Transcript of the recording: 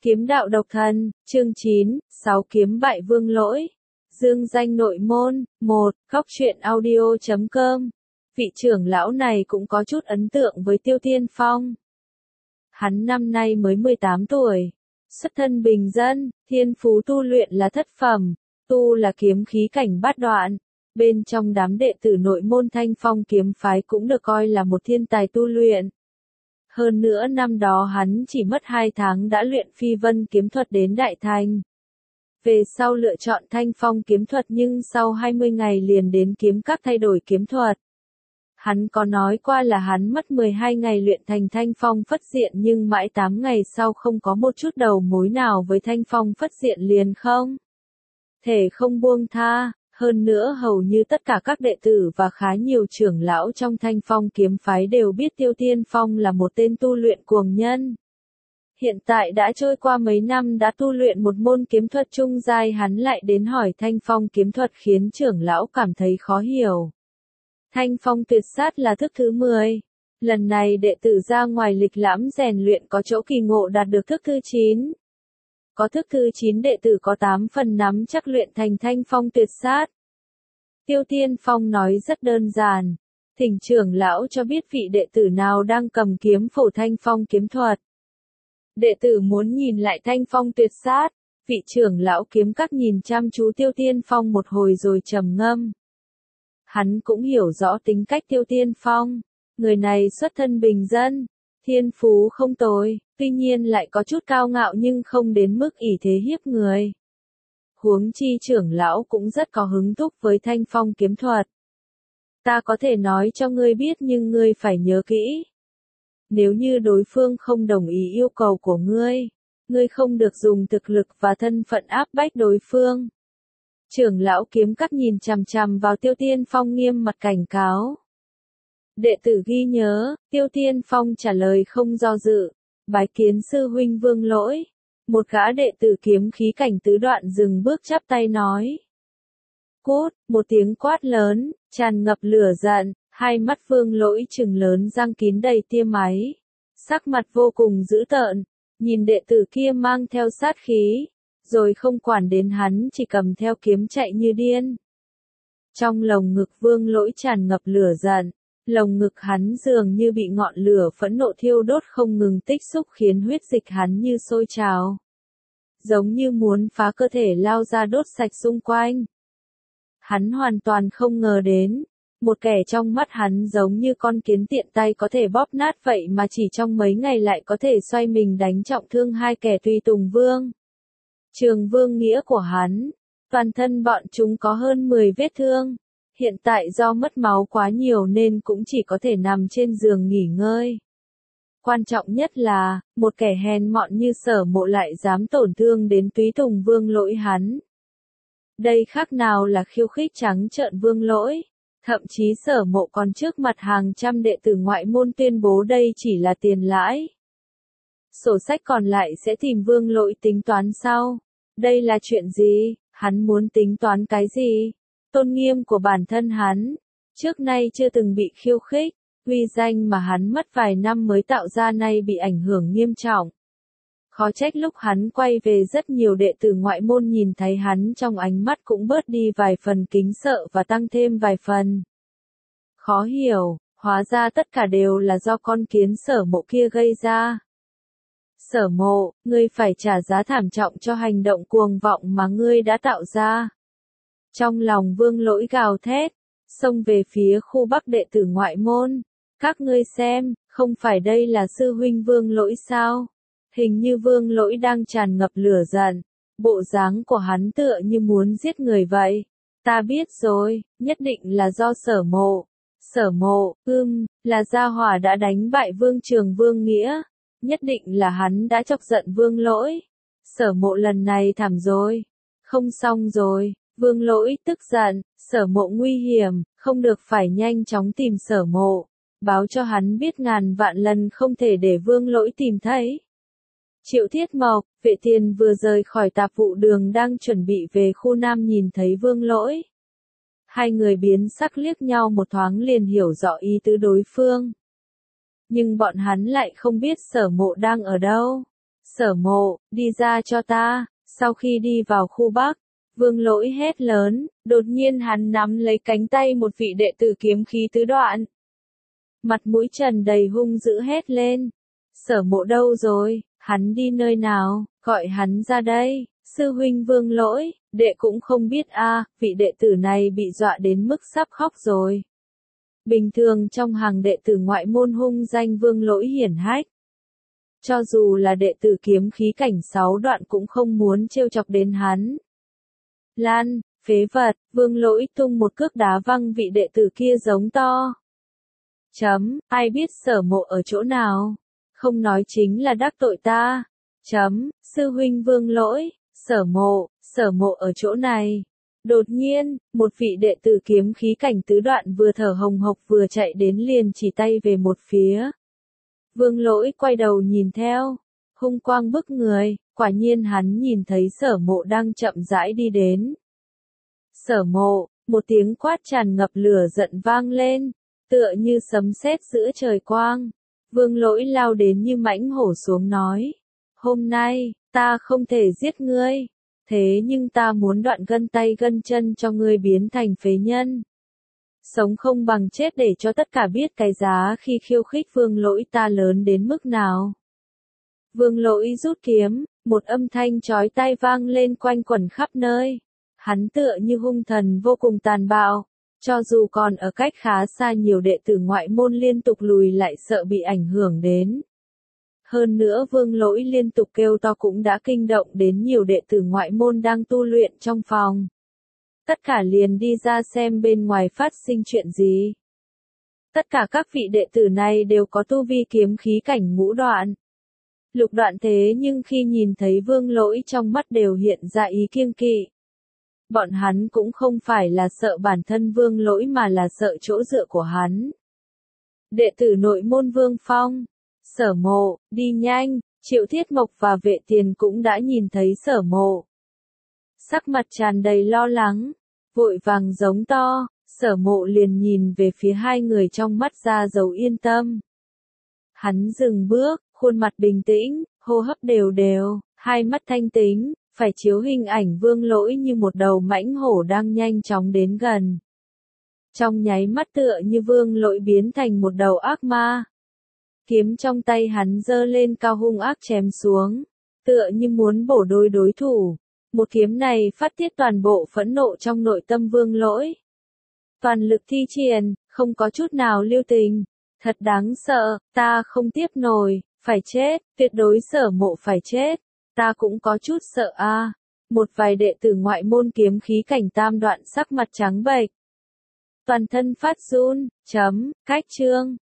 Kiếm đạo độc thần, chương 9, 6 kiếm bại vương lỗi. Dương danh nội môn, 1, góc truyện audio.com. Vị trưởng lão này cũng có chút ấn tượng với Tiêu Tiên Phong. Hắn năm nay mới 18 tuổi, xuất thân bình dân, thiên phú tu luyện là thất phẩm, tu là kiếm khí cảnh bát đoạn. Bên trong đám đệ tử nội môn Thanh Phong kiếm phái cũng được coi là một thiên tài tu luyện. Hơn nữa năm đó hắn chỉ mất 2 tháng đã luyện phi vân kiếm thuật đến đại thành. Về sau lựa chọn Thanh Phong kiếm thuật nhưng sau 20 ngày liền đến kiếm các thay đổi kiếm thuật. Hắn có nói qua là hắn mất 12 ngày luyện thành Thanh Phong Phất Diện nhưng mãi 8 ngày sau không có một chút đầu mối nào với Thanh Phong Phất Diện liền không thể không buông tha. Hơn nữa hầu như tất cả các đệ tử và khá nhiều trưởng lão trong Thanh Phong kiếm phái đều biết Tiêu Tiên Phong là một tên tu luyện cuồng nhân. Hiện tại đã trôi qua mấy năm đã tu luyện một môn kiếm thuật trung giai, hắn lại đến hỏi Thanh Phong kiếm thuật khiến trưởng lão cảm thấy khó hiểu. Thanh Phong tuyệt sát là thức thứ 10. Lần này đệ tử ra ngoài lịch lãm rèn luyện có chỗ kỳ ngộ đạt được thức thứ 9. Có thức thứ 9 đệ tử có 8 phần nắm chắc luyện thành Thanh Phong tuyệt sát. Tiêu Tiên Phong nói rất đơn giản. Thỉnh trưởng lão cho biết vị đệ tử nào đang cầm kiếm phổ Thanh Phong kiếm thuật. Đệ tử muốn nhìn lại Thanh Phong tuyệt sát. Vị trưởng lão kiếm các nhìn chăm chú Tiêu Tiên Phong một hồi rồi trầm ngâm. Hắn cũng hiểu rõ tính cách Tiêu Tiên Phong. Người này xuất thân bình dân, thiên phú không tồi, tuy nhiên lại có chút cao ngạo nhưng không đến mức ỷ thế hiếp người. Huống chi trưởng lão cũng rất có hứng thú với Thanh Phong kiếm thuật. Ta có thể nói cho ngươi biết nhưng ngươi phải nhớ kỹ. Nếu như đối phương không đồng ý yêu cầu của ngươi, ngươi không được dùng thực lực và thân phận áp bách đối phương. Trưởng lão kiếm các nhìn chằm chằm vào Tiêu Tiên Phong nghiêm mặt cảnh cáo. Đệ tử ghi nhớ, Tiêu Tiên Phong trả lời không do dự, bái kiến sư huynh vương lỗi. Một gã đệ tử kiếm khí cảnh tứ đoạn dừng bước chắp tay nói. Cút, một tiếng quát lớn, tràn ngập lửa giận, hai mắt vương lỗi trừng lớn răng kín đầy tia máy. Sắc mặt vô cùng dữ tợn, nhìn đệ tử kia mang theo sát khí, rồi không quản đến hắn chỉ cầm theo kiếm chạy như điên. Trong lồng ngực vương lỗi tràn ngập lửa giận. Lồng ngực hắn dường như bị ngọn lửa phẫn nộ thiêu đốt không ngừng tích xúc khiến huyết dịch hắn như sôi trào. Giống như muốn phá cơ thể lao ra đốt sạch xung quanh. Hắn hoàn toàn không ngờ đến, một kẻ trong mắt hắn giống như con kiến tiện tay có thể bóp nát vậy mà chỉ trong mấy ngày lại có thể xoay mình đánh trọng thương hai kẻ tùy tùng vương. Trường vương nghĩa của hắn, toàn thân bọn chúng có hơn 10 vết thương. Hiện tại do mất máu quá nhiều nên cũng chỉ có thể nằm trên giường nghỉ ngơi. Quan trọng nhất là, một kẻ hèn mọn như Sở Mộ lại dám tổn thương đến túy tùng vương lỗi hắn. Đây khác nào là khiêu khích trắng trợn vương lỗi. Thậm chí Sở Mộ còn trước mặt hàng trăm đệ tử ngoại môn tuyên bố đây chỉ là tiền lãi. Sổ sách còn lại sẽ tìm vương lỗi tính toán sau. Đây là chuyện gì? Hắn muốn tính toán cái gì? Tôn nghiêm của bản thân hắn, trước nay chưa từng bị khiêu khích, uy danh mà hắn mất vài năm mới tạo ra nay bị ảnh hưởng nghiêm trọng. Khó trách lúc hắn quay về rất nhiều đệ tử ngoại môn nhìn thấy hắn trong ánh mắt cũng bớt đi vài phần kính sợ và tăng thêm vài phần khó hiểu, hóa ra tất cả đều là do con kiến Sở Mộ kia gây ra. Sở Mộ, ngươi phải trả giá thảm trọng cho hành động cuồng vọng mà ngươi đã tạo ra. Trong lòng vương lỗi gào thét, xông về phía khu bắc đệ tử ngoại môn. Các ngươi xem, không phải đây là sư huynh vương lỗi sao? Hình như vương lỗi đang tràn ngập lửa giận. Bộ dáng của hắn tựa như muốn giết người vậy. Ta biết rồi, nhất định là do Sở Mộ. Sở Mộ, là gia hỏa đã đánh bại vương trường vương nghĩa. Nhất định là hắn đã chọc giận vương lỗi. Sở Mộ lần này thảm rồi. Không xong rồi. Vương lỗi tức giận, Sở Mộ nguy hiểm, không được phải nhanh chóng tìm Sở Mộ, báo cho hắn biết ngàn vạn lần không thể để vương lỗi tìm thấy. Triệu Thiết Mộc, Vệ Tiền vừa rời khỏi tạp vụ đường đang chuẩn bị về khu Nam nhìn thấy vương lỗi. Hai người biến sắc liếc nhau một thoáng liền hiểu rõ ý tứ đối phương. Nhưng bọn hắn lại không biết Sở Mộ đang ở đâu. Sở Mộ, đi ra cho ta. Sau khi đi vào khu Bắc, Vương Lỗi hét lớn, đột nhiên hắn nắm lấy cánh tay một vị đệ tử kiếm khí tứ đoạn. Mặt mũi tràn đầy hung dữ hét lên. Sở Mộ đâu rồi, hắn đi nơi nào, gọi hắn ra đây. Sư huynh Vương Lỗi, đệ cũng không biết a, vị đệ tử này bị dọa đến mức sắp khóc rồi. Bình thường trong hàng đệ tử ngoại môn hung danh Vương Lỗi hiển hách. Cho dù là đệ tử kiếm khí cảnh 6 đoạn cũng không muốn trêu chọc đến hắn. Lan, phế vật, Vương Lỗi tung một cước đá văng vị đệ tử kia giống to. Ai biết Sở Mộ ở chỗ nào? Không nói chính là đắc tội ta. Sư huynh Vương Lỗi, Sở Mộ ở chỗ này. Đột nhiên, một vị đệ tử kiếm khí cảnh tứ đoạn vừa thở hồng hộc vừa chạy đến liền chỉ tay về một phía. Vương Lỗi quay đầu nhìn theo, hung quang bức người, quả nhiên hắn nhìn thấy Sở Mộ đang chậm rãi đi đến. Sở Mộ, một tiếng quát tràn ngập lửa giận vang lên, tựa như sấm sét giữa trời quang. Vương Lỗi lao đến như mãnh hổ xuống nói, hôm nay, ta không thể giết ngươi, thế nhưng ta muốn đoạn gân tay gân chân cho ngươi biến thành phế nhân. Sống không bằng chết để cho tất cả biết cái giá khi khiêu khích Vương Lỗi ta lớn đến mức nào. Vương Lỗi rút kiếm, một âm thanh chói tai vang lên quanh quẩn khắp nơi. Hắn tựa như hung thần vô cùng tàn bạo, cho dù còn ở cách khá xa nhiều đệ tử ngoại môn liên tục lùi lại sợ bị ảnh hưởng đến. Hơn nữa Vương Lỗi liên tục kêu to cũng đã kinh động đến nhiều đệ tử ngoại môn đang tu luyện trong phòng. Tất cả liền đi ra xem bên ngoài phát sinh chuyện gì. Tất cả các vị đệ tử này đều có tu vi kiếm khí cảnh ngũ đoạn. Lục đoạn thế nhưng khi nhìn thấy Vương Lỗi trong mắt đều hiện ra ý kiêng kỵ. Bọn hắn cũng không phải là sợ bản thân Vương Lỗi mà là sợ chỗ dựa của hắn. Đệ tử nội môn Vương Phong, Sở Mộ, đi nhanh, Triệu Thiết Mộc và Vệ Tiền cũng đã nhìn thấy Sở Mộ. Sắc mặt tràn đầy lo lắng, vội vàng giống to, Sở Mộ liền nhìn về phía hai người trong mắt ra dấu yên tâm. Hắn dừng bước, khuôn mặt bình tĩnh, hô hấp đều đều, hai mắt thanh tĩnh, phải chiếu hình ảnh Vương Lỗi như một đầu mãnh hổ đang nhanh chóng đến gần. Trong nháy mắt tựa như Vương Lỗi biến thành một đầu ác ma. Kiếm trong tay hắn giơ lên cao hung ác chém xuống, tựa như muốn bổ đôi đối thủ. Một kiếm này phát tiết toàn bộ phẫn nộ trong nội tâm Vương Lỗi. Toàn lực thi triển, không có chút nào lưu tình. Thật đáng sợ, ta không tiếp nổi, phải chết, tuyệt đối Sở Mộ phải chết. Ta cũng có chút sợ a. Một vài đệ tử ngoại môn kiếm khí cảnh tam đoạn sắc mặt trắng bệch. Toàn thân phát run, cách chương.